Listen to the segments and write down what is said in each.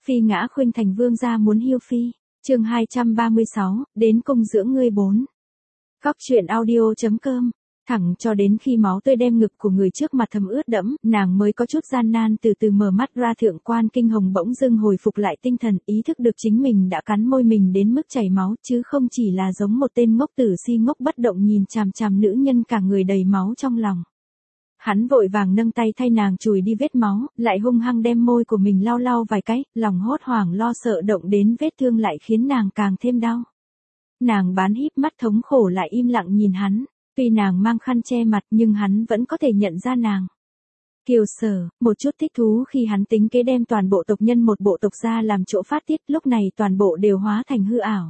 Phi ngã khuynh thành vương gia muốn hiêu phi. Chương 236, đến cung dưỡng ngươi 4. Góc truyện audio.com. Thẳng cho đến khi máu tươi đem ngực của người trước mặt thấm ướt đẫm, nàng mới có chút gian nan từ từ mở mắt ra. Thượng quan Kinh Hồng bỗng dưng hồi phục lại tinh thần, ý thức được chính mình đã cắn môi mình đến mức chảy máu, chứ không chỉ là giống một tên ngốc tử si ngốc bất động nhìn chằm chằm nữ nhân cả người đầy máu trong lòng. Hắn vội vàng nâng tay thay nàng chùi đi vết máu, lại hung hăng đem môi của mình lau lau vài cái, lòng hốt hoảng lo sợ động đến vết thương lại khiến nàng càng thêm đau. Nàng bán híp mắt thống khổ lại im lặng nhìn hắn, tuy nàng mang khăn che mặt nhưng hắn vẫn có thể nhận ra nàng. Kiều Sở, một chút thích thú khi hắn tính kế đem toàn bộ tộc nhân một bộ tộc ra làm chỗ phát tiết, lúc này toàn bộ đều hóa thành hư ảo.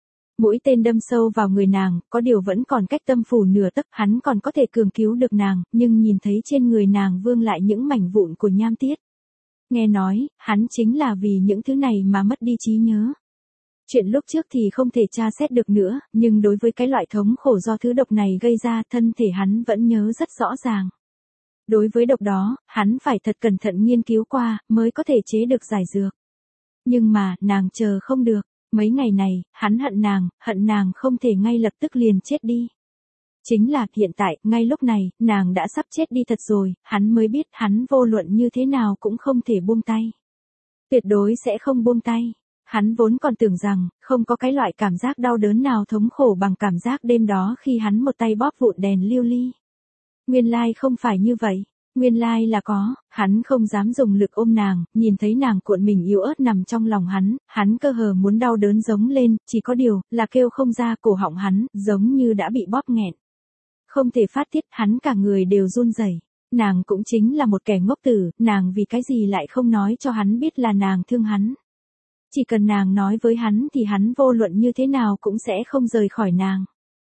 Mũi tên đâm sâu vào người nàng, có điều vẫn còn cách tâm phủ nửa tấc, hắn còn có thể cường cứu được nàng, nhưng nhìn thấy trên người nàng vương lại những mảnh vụn của nham tiết. Nghe nói, hắn chính là vì những thứ này mà mất đi trí nhớ. Chuyện lúc trước thì không thể tra xét được nữa, nhưng đối với cái loại thống khổ do thứ độc này gây ra, thân thể hắn vẫn nhớ rất rõ ràng. Đối với độc đó, hắn phải thật cẩn thận nghiên cứu qua, mới có thể chế được giải dược. Nhưng mà, nàng chờ không được. Mấy ngày này, hắn hận nàng không thể ngay lập tức liền chết đi. Chính là, hiện tại, ngay lúc này, nàng đã sắp chết đi thật rồi, hắn mới biết hắn vô luận như thế nào cũng không thể buông tay. Tuyệt đối sẽ không buông tay. Hắn vốn còn tưởng rằng, không có cái loại cảm giác đau đớn nào thống khổ bằng cảm giác đêm đó khi hắn một tay bóp vụn đèn lưu ly. Nguyên lai không phải như vậy. Nguyên lai là có, hắn không dám dùng lực ôm nàng, nhìn thấy nàng cuộn mình yếu ớt nằm trong lòng hắn cơ hồ muốn đau đớn giống lên, chỉ có điều, là kêu không ra, cổ họng hắn, giống như đã bị bóp nghẹn. Không thể phát tiết, hắn cả người đều run rẩy. Nàng cũng chính là một kẻ ngốc tử, nàng vì cái gì lại không nói cho hắn biết là nàng thương hắn. Chỉ cần nàng nói với hắn thì hắn vô luận như thế nào cũng sẽ không rời khỏi nàng.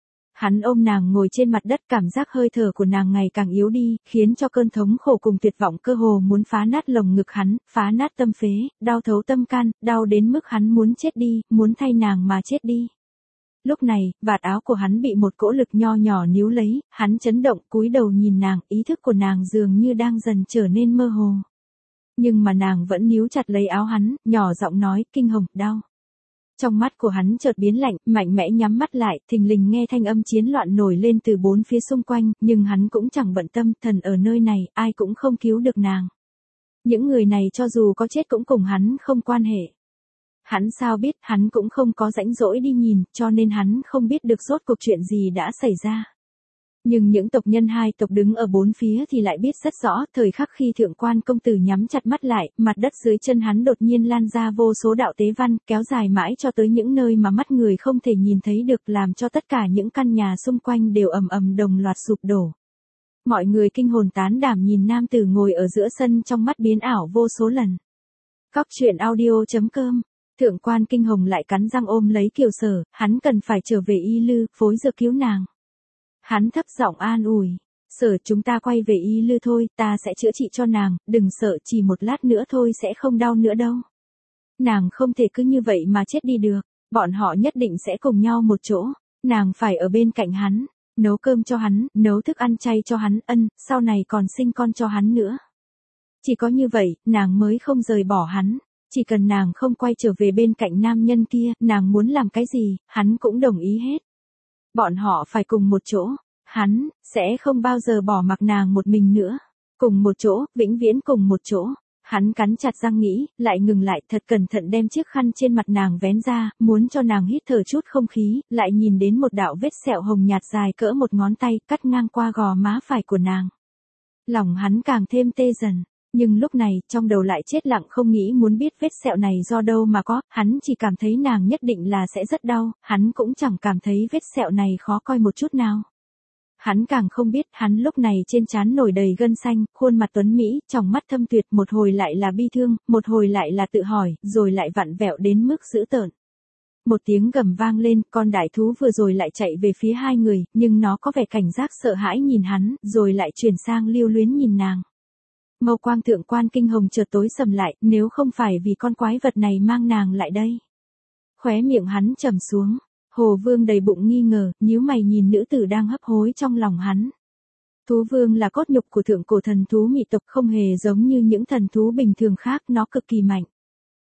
Hắn ôm nàng ngồi trên mặt đất, cảm giác hơi thở của nàng ngày càng yếu đi, khiến cho cơn thống khổ cùng tuyệt vọng cơ hồ muốn phá nát lồng ngực hắn, phá nát tâm phế, đau thấu tâm can, đau đến mức hắn muốn chết đi, muốn thay nàng mà chết đi. Lúc này, vạt áo của hắn bị một cỗ lực nho nhỏ níu lấy, hắn chấn động, cúi đầu nhìn nàng, ý thức của nàng dường như đang dần trở nên mơ hồ. Nhưng mà nàng vẫn níu chặt lấy áo hắn, nhỏ giọng nói, Kinh Hồng, đau. Trong mắt của hắn chợt biến lạnh, mạnh mẽ nhắm mắt lại, thình lình nghe thanh âm chiến loạn nổi lên từ bốn phía xung quanh, nhưng hắn cũng chẳng bận tâm, thần ở nơi này, ai cũng không cứu được nàng. Những người này cho dù có chết cũng cùng hắn không quan hệ. Hắn sao biết, hắn cũng không có rãnh rỗi đi nhìn, cho nên hắn không biết được rốt cuộc chuyện gì đã xảy ra. Nhưng những tộc nhân hai tộc đứng ở bốn phía thì lại biết rất rõ, thời khắc khi thượng quan công tử nhắm chặt mắt lại, mặt đất dưới chân hắn đột nhiên lan ra vô số đạo tế văn, kéo dài mãi cho tới những nơi mà mắt người không thể nhìn thấy được, làm cho tất cả những căn nhà xung quanh đều ầm ầm đồng loạt sụp đổ. Mọi người kinh hồn tán đảm nhìn nam tử ngồi ở giữa sân, trong mắt biến ảo vô số lần. Góc truyện audio.com. Thượng quan Kinh Hồng lại cắn răng ôm lấy Kiều Sở, hắn cần phải trở về Y Lư, phối dược cứu nàng. Hắn thấp giọng an ủi, Sở, chúng ta quay về Y Lư thôi, ta sẽ chữa trị cho nàng, đừng sợ, chỉ một lát nữa thôi sẽ không đau nữa đâu. Nàng không thể cứ như vậy mà chết đi được, bọn họ nhất định sẽ cùng nhau một chỗ, nàng phải ở bên cạnh hắn, nấu cơm cho hắn, nấu thức ăn chay cho hắn, sau này còn sinh con cho hắn nữa. Chỉ có như vậy, nàng mới không rời bỏ hắn, chỉ cần nàng không quay trở về bên cạnh nam nhân kia, nàng muốn làm cái gì, hắn cũng đồng ý hết. Bọn họ phải cùng một chỗ, hắn sẽ không bao giờ bỏ mặc nàng một mình nữa. Cùng một chỗ, vĩnh viễn cùng một chỗ. Hắn cắn chặt răng nghĩ, lại ngừng lại, thật cẩn thận đem chiếc khăn trên mặt nàng vén ra, muốn cho nàng hít thở chút không khí, lại nhìn đến một đạo vết sẹo hồng nhạt dài cỡ một ngón tay, cắt ngang qua gò má phải của nàng. Lòng hắn càng thêm tê dần. Nhưng lúc này, trong đầu lại chết lặng, không nghĩ muốn biết vết sẹo này do đâu mà có, hắn chỉ cảm thấy nàng nhất định là sẽ rất đau, hắn cũng chẳng cảm thấy vết sẹo này khó coi một chút nào. Hắn càng không biết, hắn lúc này trên trán nổi đầy gân xanh, khuôn mặt tuấn mỹ, tròng mắt thâm tuyệt, một hồi lại là bi thương, một hồi lại là tự hỏi, rồi lại vặn vẹo đến mức dữ tợn. Một tiếng gầm vang lên, con đại thú vừa rồi lại chạy về phía hai người, nhưng nó có vẻ cảnh giác sợ hãi nhìn hắn, rồi lại chuyển sang lưu luyến nhìn nàng. Mâu quang thượng quan Kinh Hồng chợt tối sầm lại, nếu không phải vì con quái vật này mang nàng lại đây. Khóe miệng hắn trầm xuống, Hồ Vương đầy bụng nghi ngờ, nhíu mày nhìn nữ tử đang hấp hối trong lòng hắn. Thú vương là cốt nhục của thượng cổ thần thú Mị tộc, không hề giống như những thần thú bình thường khác, nó cực kỳ mạnh.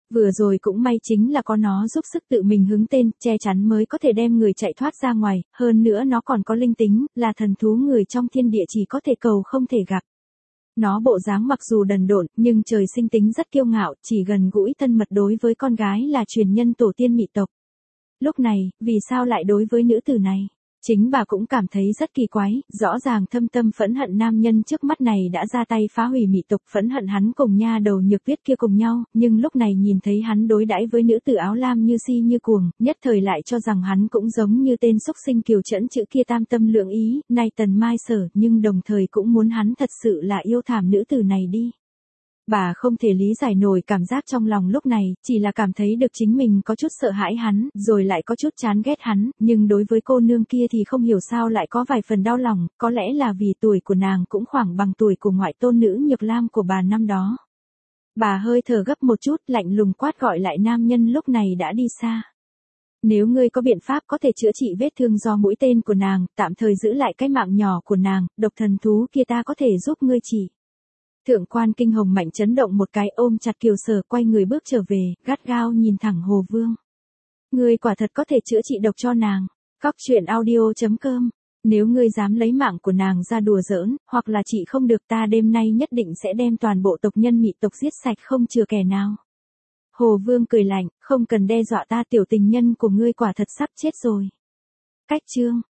Vừa rồi cũng may chính là có nó giúp sức tự mình hứng tên, che chắn mới có thể đem người chạy thoát ra ngoài, hơn nữa nó còn có linh tính, là thần thú người trong thiên địa chỉ có thể cầu không thể gặp. Nó bộ dáng mặc dù đần độn, nhưng trời sinh tính rất kiêu ngạo, chỉ gần gũi thân mật đối với con gái là truyền nhân tổ tiên Mị tộc. Lúc này, vì sao lại đối với nữ tử này? Chính bà cũng cảm thấy rất kỳ quái, rõ ràng thâm tâm phẫn hận nam nhân trước mắt này đã ra tay phá hủy Mị tộc, phẫn hận hắn cùng nha đầu Nhược Tuyết kia cùng nhau, nhưng lúc này nhìn thấy hắn đối đãi với nữ tử áo lam như si như cuồng, nhất thời lại cho rằng hắn cũng giống như tên xúc sinh Kiều Trẫn chữ kia tam tâm lượng ý, nay tần mai sở, nhưng đồng thời cũng muốn hắn thật sự là yêu thảm nữ tử này đi. Bà không thể lý giải nổi cảm giác trong lòng lúc này, chỉ là cảm thấy được chính mình có chút sợ hãi hắn, rồi lại có chút chán ghét hắn, nhưng đối với cô nương kia thì không hiểu sao lại có vài phần đau lòng, có lẽ là vì tuổi của nàng cũng khoảng bằng tuổi của ngoại tôn nữ Nhược Lam của bà năm đó. Bà hơi thở gấp một chút, lạnh lùng quát gọi lại nam nhân lúc này đã đi xa. Nếu ngươi có biện pháp có thể chữa trị vết thương do mũi tên của nàng, tạm thời giữ lại cái mạng nhỏ của nàng, độc thần thú kia ta có thể giúp ngươi chỉ. Thượng quan Kinh Hồng mạnh chấn động một cái ôm chặt Kiều Sở quay người bước trở về, gắt gao nhìn thẳng Hồ Vương. Ngươi quả thật có thể chữa trị độc cho nàng. Cóc truyện audio.com. Nếu ngươi dám lấy mạng của nàng ra đùa giỡn, hoặc là trị không được ta đêm nay nhất định sẽ đem toàn bộ tộc nhân Mị tộc giết sạch không chừa kẻ nào. Hồ Vương cười lạnh, không cần đe dọa ta, tiểu tình nhân của ngươi quả thật sắp chết rồi. Cách chương.